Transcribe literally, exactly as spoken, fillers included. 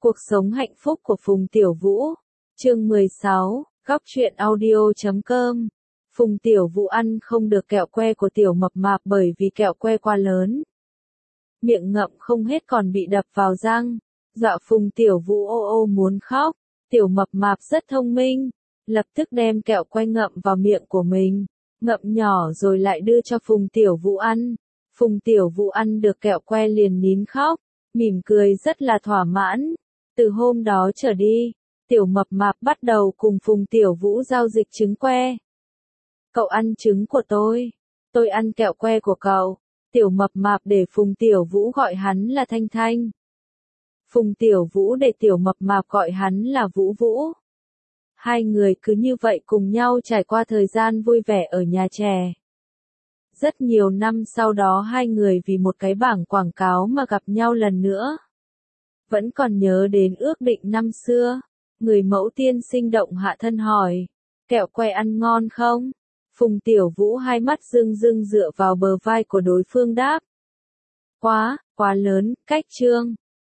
Cuộc sống hạnh phúc của Phùng Tiểu Vũ. Chương mười sáu, góc truyện audio chấm com. Phùng Tiểu Vũ ăn không được kẹo que của Tiểu Mập Mạp bởi vì kẹo que quá lớn. Miệng ngậm không hết còn bị đập vào răng. Dọa Phùng Tiểu Vũ ô ô muốn khóc. Tiểu Mập Mạp rất thông minh. Lập tức đem kẹo que ngậm vào miệng của mình. Ngậm nhỏ rồi lại đưa cho Phùng Tiểu Vũ ăn. Phùng Tiểu Vũ ăn được kẹo que liền nín khóc. Mỉm cười rất là thỏa mãn. Từ hôm đó trở đi, Tiểu Mập Mạp bắt đầu cùng Phùng Tiểu Vũ giao dịch trứng que. Cậu ăn trứng của tôi, tôi ăn kẹo que của cậu. Tiểu Mập Mạp để Phùng Tiểu Vũ gọi hắn là Thanh Thanh. Phùng Tiểu Vũ để Tiểu Mập Mạp gọi hắn là Vũ Vũ. Hai người cứ như vậy cùng nhau trải qua thời gian vui vẻ ở nhà trẻ. Rất nhiều năm sau đó hai người vì một cái bảng quảng cáo mà gặp nhau lần nữa. Vẫn còn nhớ đến ước định năm xưa. Người mẫu tiên sinh động hạ thân hỏi. Kẹo que ăn ngon không? Phùng Tiểu Vũ hai mắt rưng rưng dựa vào bờ vai của đối phương đáp. Quá, quá lớn, cách trương.